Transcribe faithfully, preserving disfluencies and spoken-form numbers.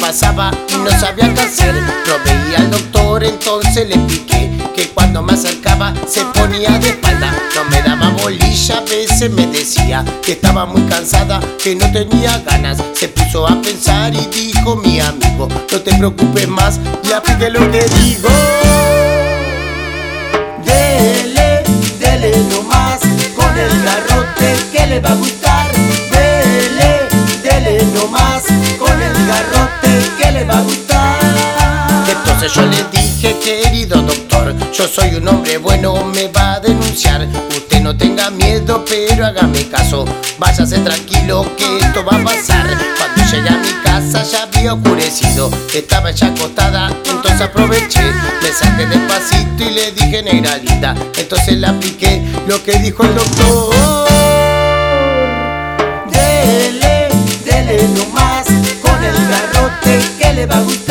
pasaba y no sabía qué hacer. No veía al doctor, entonces le piqué que cuando me acercaba se ponía de espalda. No me daba bolilla, a veces me decía que estaba muy cansada, que no tenía ganas. Se puso a pensar y dijo mi amigo: no te preocupes más, y aplique lo que digo. Dele, dele nomás con el garrote que le va a gustar. Dele, dele nomás con el garrote que le va a gustar. Entonces yo le dije: querido doctor, yo soy un hombre bueno, me va a denunciar. Usted no tenga miedo, pero hágame caso, váyase tranquilo que esto va a pasar. Cuando llegué a mi casa ya había oscurecido, estaba ya acostada, entonces aproveché, me saqué despacito y le dije: negra linda. Entonces le apliqué lo que dijo el doctor. Dele, dele nomás con el garrote que le va a gustar.